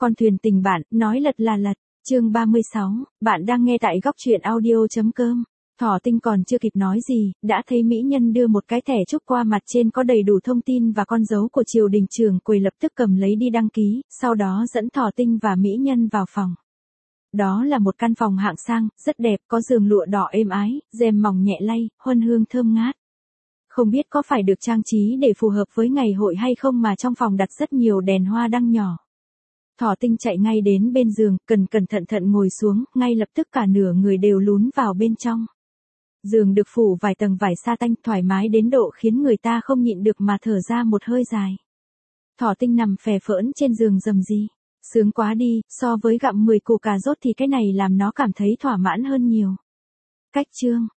Con thuyền tình bạn, nói lật là lật. Chương 36, bạn đang nghe tại góc truyện audio.com. Thỏ Tinh còn chưa kịp nói gì, đã thấy mỹ nhân đưa một cái thẻ chúc qua mặt trên có đầy đủ thông tin và con dấu của triều đình trưởng quầy, lập tức cầm lấy đi đăng ký, sau đó dẫn Thỏ Tinh và mỹ nhân vào phòng. Đó là một căn phòng hạng sang, rất đẹp, có giường lụa đỏ êm ái, rèm mỏng nhẹ lay, huân hương thơm ngát. Không biết có phải được trang trí để phù hợp với ngày hội hay không mà trong phòng đặt rất nhiều đèn hoa đăng nhỏ. Thỏ Tinh chạy ngay đến bên giường, cẩn thận ngồi xuống, ngay lập tức cả nửa người đều lún vào bên trong. Giường được phủ vài tầng vải sa tanh, thoải mái đến độ khiến người ta không nhịn được mà thở ra một hơi dài. Thỏ Tinh nằm phè phỡn trên giường rầm rì. Sướng quá đi, so với gặm 10 củ cà rốt thì cái này làm nó cảm thấy thỏa mãn hơn nhiều. Cách chương